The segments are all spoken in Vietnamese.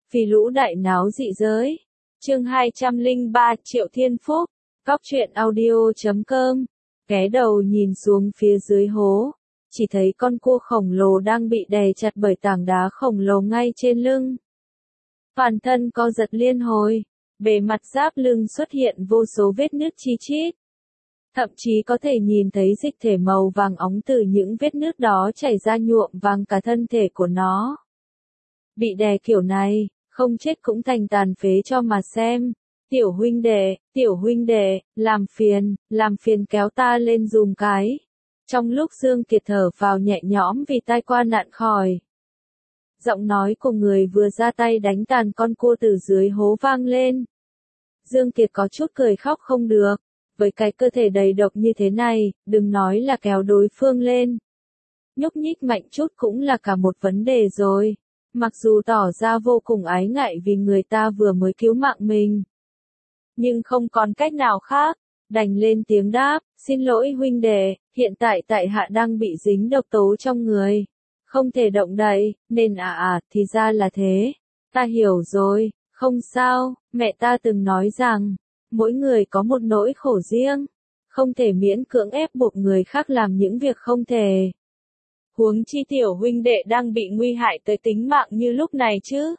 Vì lũ đại náo dị giới. Chương 203 Triệu Thiên Phúc. Góc truyện audio.com. Ghé đầu nhìn xuống phía dưới hố. Chỉ thấy con cua khổng lồ đang bị đè chặt bởi tảng đá khổng lồ ngay trên lưng. Toàn thân co giật liên hồi. Bề mặt giáp lưng xuất hiện vô số vết nứt chi chít. Thậm chí có thể nhìn thấy dịch thể màu vàng óng từ những vết nứt đó chảy ra nhuộm vàng cả thân thể của nó. Bị đè kiểu này, không chết cũng thành tàn phế cho mà xem. Tiểu huynh đệ, làm phiền kéo ta lên dùm cái. Trong lúc Dương Kiệt thở vào nhẹ nhõm vì tai qua nạn khỏi. Giọng nói của người vừa ra tay đánh tàn con cua từ dưới hố vang lên. Dương Kiệt có chút cười khóc không được. Với cái cơ thể đầy độc như thế này, đừng nói là kéo đối phương lên. Nhúc nhích mạnh chút cũng là cả một vấn đề rồi. Mặc dù tỏ ra vô cùng ái ngại vì người ta vừa mới cứu mạng mình. Nhưng không còn cách nào khác, đành lên tiếng đáp, xin lỗi huynh đệ, hiện tại tại hạ đang bị dính độc tố trong người. Không thể động đậy, nên thì ra là thế. Ta hiểu rồi, không sao, mẹ ta từng nói rằng, mỗi người có một nỗi khổ riêng, không thể miễn cưỡng ép buộc người khác làm những việc không thể. Huống chi tiểu huynh đệ đang bị nguy hại tới tính mạng như lúc này chứ.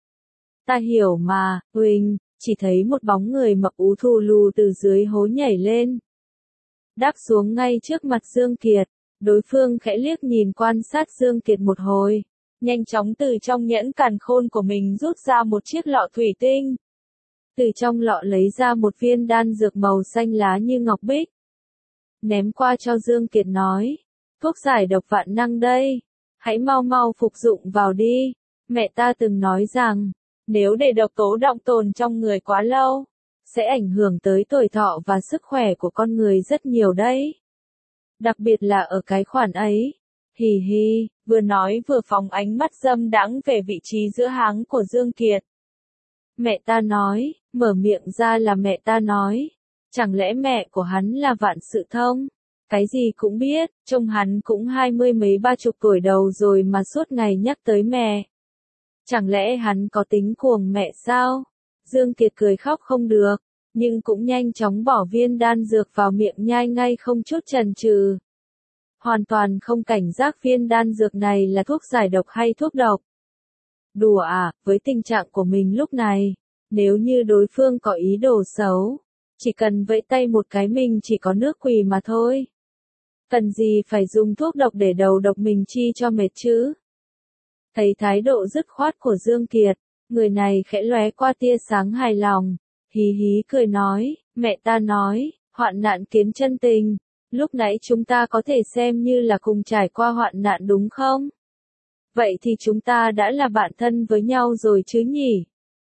Ta hiểu mà, huynh, chỉ thấy một bóng người mập ú thù lù từ dưới hố nhảy lên. Đáp xuống ngay trước mặt Dương Kiệt, đối phương khẽ liếc nhìn quan sát Dương Kiệt một hồi, nhanh chóng từ trong nhẫn càn khôn của mình rút ra một chiếc lọ thủy tinh. Từ trong lọ lấy ra một viên đan dược màu xanh lá như ngọc bích. Ném qua cho Dương Kiệt nói, thuốc giải độc vạn năng đây, hãy mau mau phục dụng vào đi. Mẹ ta từng nói rằng, nếu để độc tố đọng tồn trong người quá lâu, sẽ ảnh hưởng tới tuổi thọ và sức khỏe của con người rất nhiều đấy. Đặc biệt là ở cái khoản ấy. Hì hì, vừa nói vừa phóng ánh mắt dâm đãng về vị trí giữa háng của Dương Kiệt. Mẹ ta nói, mở miệng ra là mẹ ta nói. Chẳng lẽ mẹ của hắn là vạn sự thông? Cái gì cũng biết, trông hắn cũng 20 mấy 30 tuổi đầu rồi mà suốt ngày nhắc tới mẹ. Chẳng lẽ hắn có tính cuồng mẹ sao? Dương Kiệt cười khóc không được, nhưng cũng nhanh chóng bỏ viên đan dược vào miệng nhai ngay không chút chần chừ. Hoàn toàn không cảnh giác viên đan dược này là thuốc giải độc hay thuốc độc. Đùa với tình trạng của mình lúc này, nếu như đối phương có ý đồ xấu, chỉ cần vẫy tay một cái mình chỉ có nước quỳ mà thôi. Cần gì phải dùng thuốc độc để đầu độc mình chi cho mệt chứ? Thấy thái độ dứt khoát của Dương Kiệt, người này khẽ lóe qua tia sáng hài lòng, hí hí cười nói, mẹ ta nói, hoạn nạn kiến chân tình, lúc nãy chúng ta có thể xem như là cùng trải qua hoạn nạn đúng không? Vậy thì chúng ta đã là bạn thân với nhau rồi chứ nhỉ?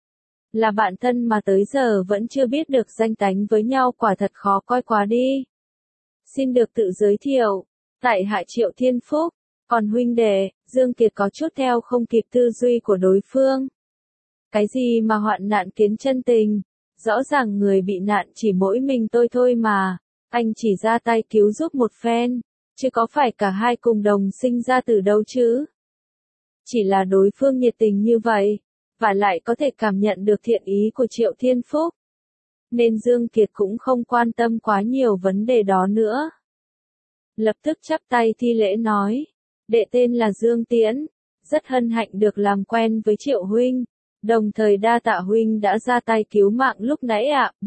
Là bạn thân mà tới giờ vẫn chưa biết được danh tánh với nhau quả thật khó coi quá đi. Xin được tự giới thiệu, tại hạ Triệu Thiên Phúc, còn huynh đệ, Dương Kiệt có chút theo không kịp tư duy của đối phương. Cái gì mà hoạn nạn kiến chân tình, rõ ràng người bị nạn chỉ mỗi mình tôi thôi mà, anh chỉ ra tay cứu giúp một phen, chứ có phải cả hai cùng đồng sinh ra từ đâu chứ? Chỉ là đối phương nhiệt tình như vậy, và lại có thể cảm nhận được thiện ý của Triệu Thiên Phúc. Nên Dương Kiệt cũng không quan tâm quá nhiều vấn đề đó nữa. Lập tức chắp tay thi lễ nói, đệ tên là Dương Tiễn, rất hân hạnh được làm quen với Triệu huynh, đồng thời đa tạ huynh đã ra tay cứu mạng lúc nãy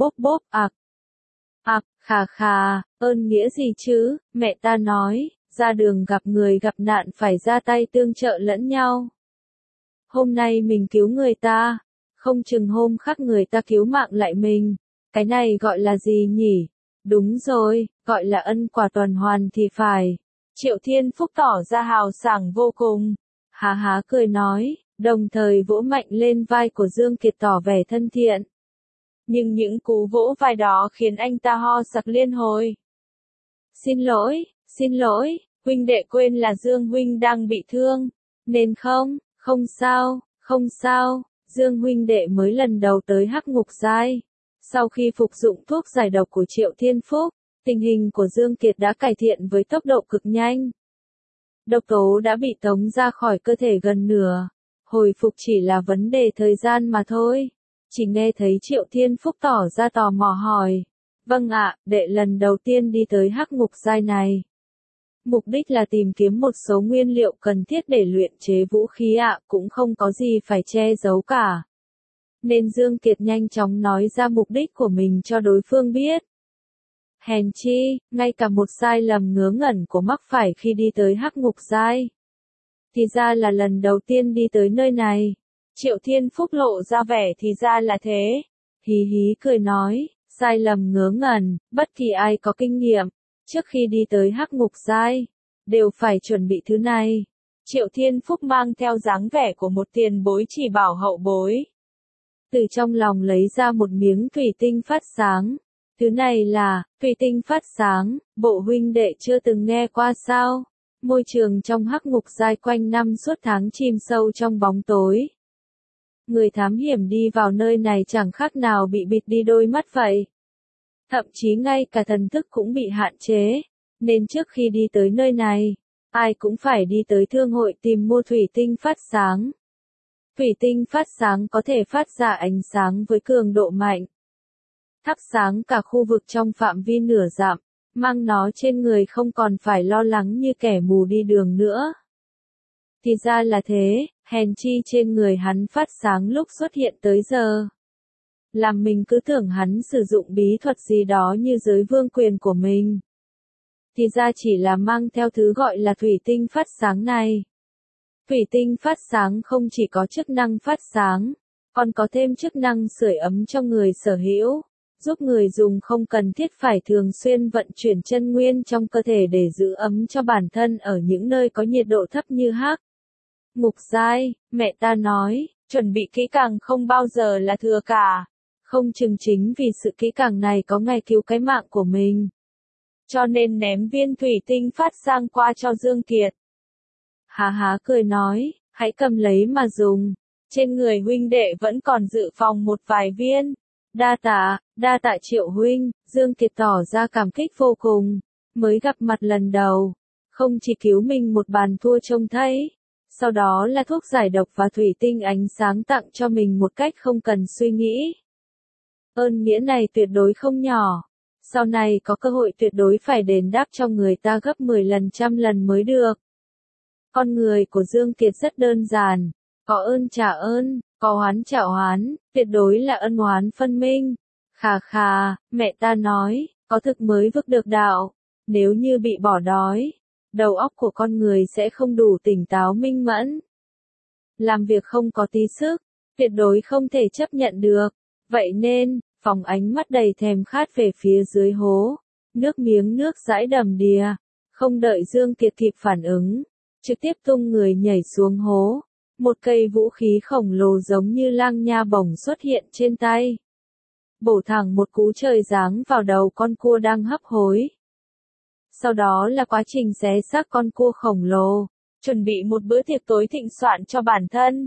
khà, ơn nghĩa gì chứ, mẹ ta nói, ra đường gặp người gặp nạn phải ra tay tương trợ lẫn nhau. Hôm nay mình cứu người ta, không chừng hôm khác người ta cứu mạng lại mình, cái này gọi là gì nhỉ? Đúng rồi, gọi là ân quả tuần hoàn thì phải. Triệu Thiên Phúc tỏ ra hào sảng vô cùng, há cười nói, đồng thời vỗ mạnh lên vai của Dương Kiệt tỏ vẻ thân thiện. Nhưng những cú vỗ vai đó khiến anh ta ho sặc liên hồi. Xin lỗi, huynh đệ quên là Dương huynh đang bị thương, nên không sao, Dương huynh đệ mới lần đầu tới Hắc Ngục Giai. Sau khi phục dụng thuốc giải độc của Triệu Thiên Phúc, tình hình của Dương Kiệt đã cải thiện với tốc độ cực nhanh. Độc tố đã bị tống ra khỏi cơ thể gần nửa. Hồi phục chỉ là vấn đề thời gian mà thôi. Chỉ nghe thấy Triệu Thiên Phúc tỏ ra tò mò hỏi. Vâng ạ, đệ lần đầu tiên đi tới hắc ngục giai này. Mục đích là tìm kiếm một số nguyên liệu cần thiết để luyện chế vũ khí ạ, cũng không có gì phải che giấu cả. Nên Dương Kiệt nhanh chóng nói ra mục đích của mình cho đối phương biết. Hèn chi, ngay cả một sai lầm ngớ ngẩn của mắc phải khi đi tới hắc ngục giai. Thì ra là lần đầu tiên đi tới nơi này. Triệu Thiên Phúc lộ ra vẻ thì ra là thế. Hí hí cười nói, sai lầm ngớ ngẩn, bất kỳ ai có kinh nghiệm, trước khi đi tới hắc ngục giai, đều phải chuẩn bị thứ này. Triệu Thiên Phúc mang theo dáng vẻ của một tiền bối chỉ bảo hậu bối. Từ trong lòng lấy ra một miếng thủy tinh phát sáng. Thứ này là, thủy tinh phát sáng, bộ huynh đệ chưa từng nghe qua sao? Môi trường trong hắc ngục giai quanh năm suốt tháng chìm sâu trong bóng tối. Người thám hiểm đi vào nơi này chẳng khác nào bị bịt đi đôi mắt vậy. Thậm chí ngay cả thần thức cũng bị hạn chế, nên trước khi đi tới nơi này, ai cũng phải đi tới thương hội tìm mua thủy tinh phát sáng. Thủy tinh phát sáng có thể phát ra ánh sáng với cường độ mạnh, thắp sáng cả khu vực trong phạm vi nửa dặm, mang nó trên người không còn phải lo lắng như kẻ mù đi đường nữa. Thì ra là thế, hèn chi trên người hắn phát sáng lúc xuất hiện tới giờ. Làm mình cứ tưởng hắn sử dụng bí thuật gì đó như giới vương quyền của mình. Thì ra chỉ là mang theo thứ gọi là thủy tinh phát sáng này. Thủy tinh phát sáng không chỉ có chức năng phát sáng, còn có thêm chức năng sưởi ấm cho người sở hữu, giúp người dùng không cần thiết phải thường xuyên vận chuyển chân nguyên trong cơ thể để giữ ấm cho bản thân ở những nơi có nhiệt độ thấp như hắc ngục giai. Mẹ ta nói, chuẩn bị kỹ càng không bao giờ là thừa cả. Không chừng chính vì sự kỹ càng này có ngày cứu cái mạng của mình. Cho nên ném viên thủy tinh phát sang qua cho Dương Kiệt. Há há cười nói, hãy cầm lấy mà dùng. Trên người huynh đệ vẫn còn dự phòng một vài viên. Đa tạ Triệu huynh. Dương Kiệt tỏ ra cảm kích vô cùng. Mới gặp mặt lần đầu, không chỉ cứu mình một bàn thua trông thấy. Sau đó là thuốc giải độc và thủy tinh ánh sáng tặng cho mình một cách không cần suy nghĩ. Ơn nghĩa này tuyệt đối không nhỏ. Sau này có cơ hội tuyệt đối phải đền đáp cho người ta gấp 10 lần trăm lần mới được. Con người của Dương Kiệt rất đơn giản. Có ơn trả ơn, có oán trả oán, tuyệt đối là ân oán phân minh. Khà, mẹ ta nói, có thực mới vực được đạo. Nếu như bị bỏ đói, đầu óc của con người sẽ không đủ tỉnh táo minh mẫn. Làm việc không có tí sức, tuyệt đối không thể chấp nhận được. Vậy nên, phóng ánh mắt đầy thèm khát về phía dưới hố. Nước miếng nước dãi đầm đìa. Không đợi Dương Kiệt kịp phản ứng, trực tiếp tung người nhảy xuống hố. Một cây vũ khí khổng lồ giống như lang nha bổng xuất hiện trên tay. Bổ thẳng một cú trời giáng vào đầu con cua đang hấp hối. Sau đó là quá trình xé xác con cua khổng lồ, chuẩn bị một bữa tiệc tối thịnh soạn cho bản thân.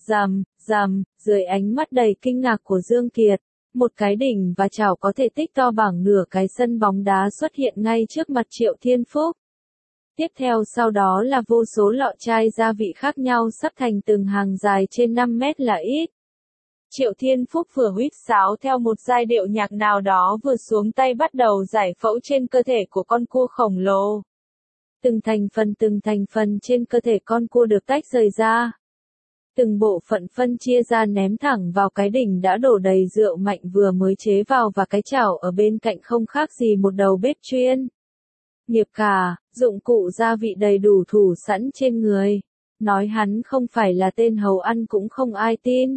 Rầm, dưới ánh mắt đầy kinh ngạc của Dương Kiệt, một cái đỉnh và chảo có thể tích to bằng nửa cái sân bóng đá xuất hiện ngay trước mặt Triệu Thiên Phúc. Tiếp theo sau đó là vô số lọ chai gia vị khác nhau sắp thành từng hàng dài trên 5 mét là ít. Triệu Thiên Phúc vừa huýt sáo theo một giai điệu nhạc nào đó vừa xuống tay bắt đầu giải phẫu trên cơ thể của con cua khổng lồ. Từng thành phần trên cơ thể con cua được tách rời ra. Từng bộ phận phân chia ra ném thẳng vào cái đỉnh đã đổ đầy rượu mạnh vừa mới chế vào và cái chảo ở bên cạnh không khác gì một đầu bếp chuyên. Nghiệp cả, dụng cụ gia vị đầy đủ thủ sẵn trên người. Nói hắn không phải là tên hầu ăn cũng không ai tin.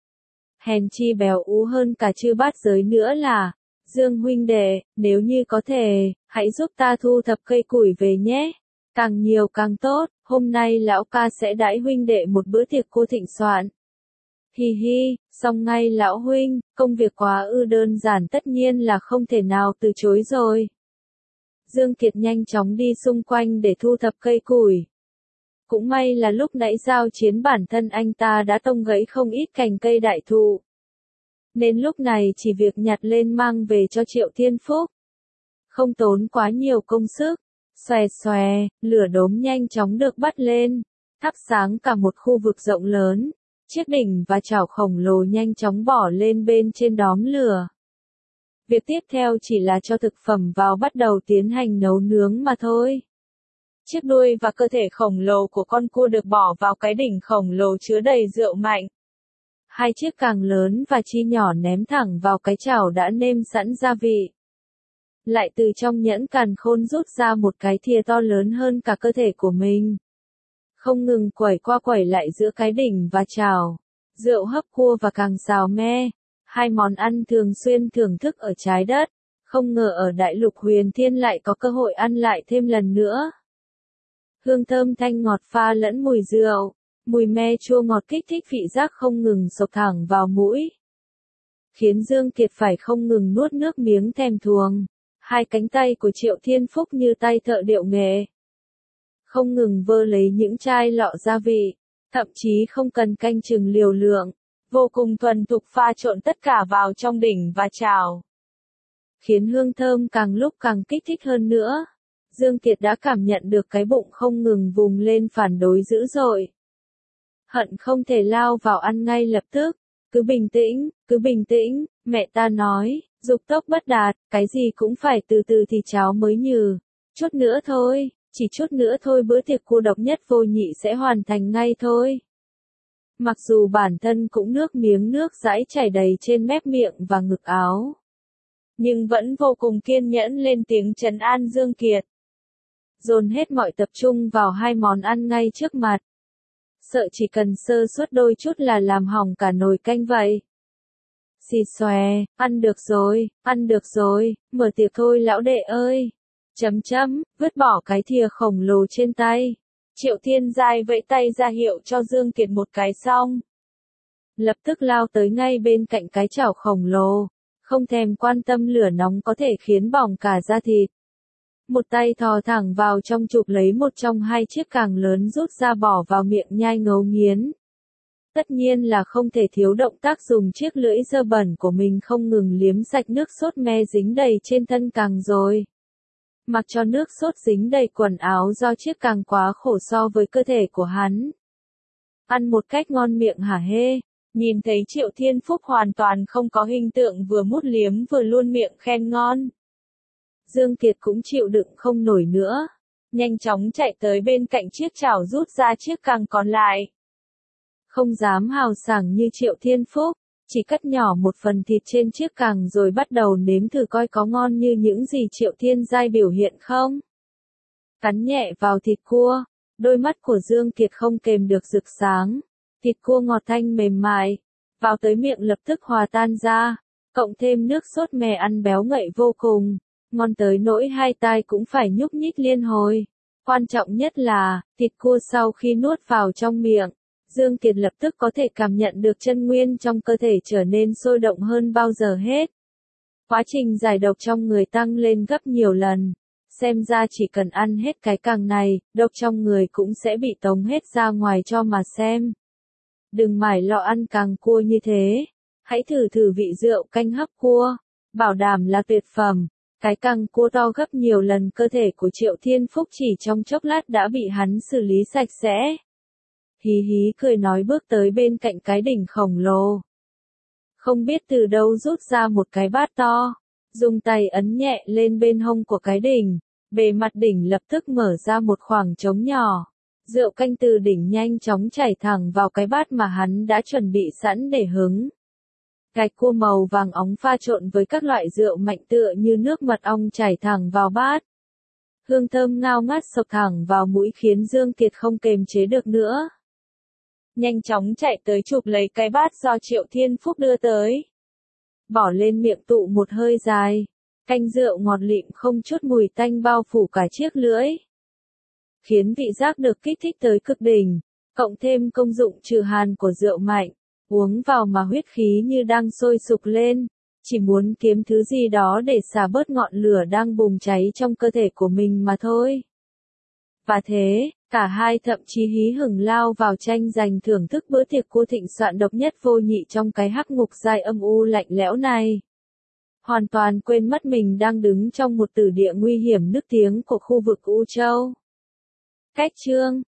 Hèn chi béo ú hơn cả chư bát giới nữa là, Dương huynh đệ, nếu như có thể, hãy giúp ta thu thập cây củi về nhé. Càng nhiều càng tốt, hôm nay lão ca sẽ đãi huynh đệ một bữa tiệc cô thịnh soạn. Hi, xong ngay lão huynh, công việc quá đơn giản tất nhiên là không thể nào từ chối rồi. Dương Kiệt nhanh chóng đi xung quanh để thu thập cây củi. Cũng may là lúc nãy giao chiến bản thân anh ta đã tông gãy không ít cành cây đại thụ. Nên lúc này chỉ việc nhặt lên mang về cho Triệu Thiên Phúc. Không tốn quá nhiều công sức. Xòe, lửa đốm nhanh chóng được bắt lên. thắp sáng cả một khu vực rộng lớn. Chiếc đỉnh và chảo khổng lồ nhanh chóng bỏ lên bên trên đóm lửa. Việc tiếp theo chỉ là cho thực phẩm vào bắt đầu tiến hành nấu nướng mà thôi. Chiếc đuôi và cơ thể khổng lồ của con cua được bỏ vào cái đỉnh khổng lồ chứa đầy rượu mạnh. Hai chiếc càng lớn và chi nhỏ ném thẳng vào cái chảo đã nêm sẵn gia vị. Lại từ trong nhẫn càn khôn rút ra một cái thìa to lớn hơn cả cơ thể của mình. Không ngừng quẩy qua quẩy lại giữa cái đỉnh và chảo. Rượu hấp cua và càng xào me. Hai món ăn thường xuyên thưởng thức ở trái đất. Không ngờ ở đại lục huyền thiên lại có cơ hội ăn lại thêm lần nữa. Hương thơm thanh ngọt pha lẫn mùi rượu. Mùi me chua ngọt kích thích vị giác không ngừng xộc thẳng vào mũi. Khiến Dương Kiệt phải không ngừng nuốt nước miếng thèm thuồng. Hai cánh tay của Triệu Thiên Phúc như tay thợ điệu nghệ. Không ngừng vơ lấy những chai lọ gia vị. Thậm chí không cần canh chừng liều lượng. Vô cùng thuần thục pha trộn tất cả vào trong đỉnh và chảo. Khiến hương thơm càng lúc càng kích thích hơn nữa. Dương Kiệt đã cảm nhận được cái bụng không ngừng vùng lên phản đối dữ dội. Hận không thể lao vào ăn ngay lập tức. Cứ bình tĩnh, mẹ ta nói, dục tốc bất đạt, cái gì cũng phải từ từ thì cháo mới nhừ. Chút nữa thôi, chỉ chút nữa thôi bữa tiệc cua độc nhất vô nhị sẽ hoàn thành ngay thôi. Mặc dù bản thân cũng nước miếng nước dãi chảy đầy trên mép miệng và ngực áo. Nhưng vẫn vô cùng kiên nhẫn lên tiếng trấn an Dương Kiệt. Dồn hết mọi tập trung vào hai món ăn ngay trước mặt. Sợ chỉ cần sơ suất đôi chút là làm hỏng cả nồi canh vậy. Xì xòe, ăn được rồi, mở tiệc thôi lão đệ ơi. Vứt bỏ cái thìa khổng lồ trên tay. Triệu Thiên Giai vẫy tay ra hiệu cho Dương Kiệt một cái xong. Lập tức lao tới ngay bên cạnh cái chảo khổng lồ. Không thèm quan tâm lửa nóng có thể khiến bỏng cả da thịt. Một tay thò thẳng vào trong chụp lấy một trong hai chiếc càng lớn rút ra bỏ vào miệng nhai ngấu nghiến. Tất nhiên là không thể thiếu động tác dùng chiếc lưỡi dơ bẩn của mình không ngừng liếm sạch nước sốt me dính đầy trên thân càng rồi. Mặc cho nước sốt dính đầy quần áo do chiếc càng quá khổ so với cơ thể của hắn. Ăn một cách ngon miệng hả hê. Nhìn thấy Triệu Thiên Phúc hoàn toàn không có hình tượng vừa mút liếm vừa luôn miệng khen ngon. Dương Kiệt cũng chịu đựng không nổi nữa. Nhanh chóng chạy tới bên cạnh chiếc chảo rút ra chiếc càng còn lại. Không dám hào sảng như Triệu Thiên Phúc, chỉ cắt nhỏ một phần thịt trên chiếc càng rồi bắt đầu nếm thử coi có ngon như những gì Triệu Thiên Giai biểu hiện không. Cắn nhẹ vào thịt cua, đôi mắt của Dương Kiệt không kềm được rực sáng. Thịt cua ngọt thanh mềm mại, vào tới miệng lập tức hòa tan ra, cộng thêm nước sốt me ăn béo ngậy vô cùng, ngon tới nỗi hai tai cũng phải nhúc nhích liên hồi. Quan trọng nhất là, thịt cua sau khi nuốt vào trong miệng, Dương Kiệt lập tức có thể cảm nhận được chân nguyên trong cơ thể trở nên sôi động hơn bao giờ hết. Quá trình giải độc trong người tăng lên gấp nhiều lần. Xem ra chỉ cần ăn hết cái càng này, độc trong người cũng sẽ bị tống hết ra ngoài cho mà xem. Đừng mải lo ăn càng cua như thế. Hãy thử vị rượu canh hấp cua. Bảo đảm là tuyệt phẩm. Cái càng cua to gấp nhiều lần cơ thể của Triệu Thiên Phúc chỉ trong chốc lát đã bị hắn xử lý sạch sẽ. Hí hí cười nói bước tới bên cạnh cái đỉnh khổng lồ. Không biết từ đâu rút ra một cái bát to. Dùng tay ấn nhẹ lên bên hông của cái đỉnh. Bề mặt đỉnh lập tức mở ra một khoảng trống nhỏ. Rượu canh từ đỉnh nhanh chóng chảy thẳng vào cái bát mà hắn đã chuẩn bị sẵn để hứng. Gạch cua màu vàng óng pha trộn với các loại rượu mạnh tựa như nước mật ong chảy thẳng vào bát. Hương thơm ngao ngát sộc thẳng vào mũi khiến Dương Kiệt không kềm chế được nữa. Nhanh chóng chạy tới chụp lấy cái bát do Triệu Thiên Phúc đưa tới. Bỏ lên miệng tụ một hơi dài. Canh rượu ngọt lịm không chút mùi tanh bao phủ cả chiếc lưỡi. Khiến vị giác được kích thích tới cực đỉnh, cộng thêm công dụng trừ hàn của rượu mạnh, uống vào mà huyết khí như đang sôi sục lên, chỉ muốn kiếm thứ gì đó để xả bớt ngọn lửa đang bùng cháy trong cơ thể của mình mà thôi. Và thế, cả hai thậm chí hí hửng lao vào tranh giành thưởng thức bữa tiệc cua thịnh soạn độc nhất vô nhị trong cái hắc ngục dài âm u lạnh lẽo này. Hoàn toàn quên mất mình đang đứng trong một tử địa nguy hiểm nức tiếng của khu vực U Châu. Cách chương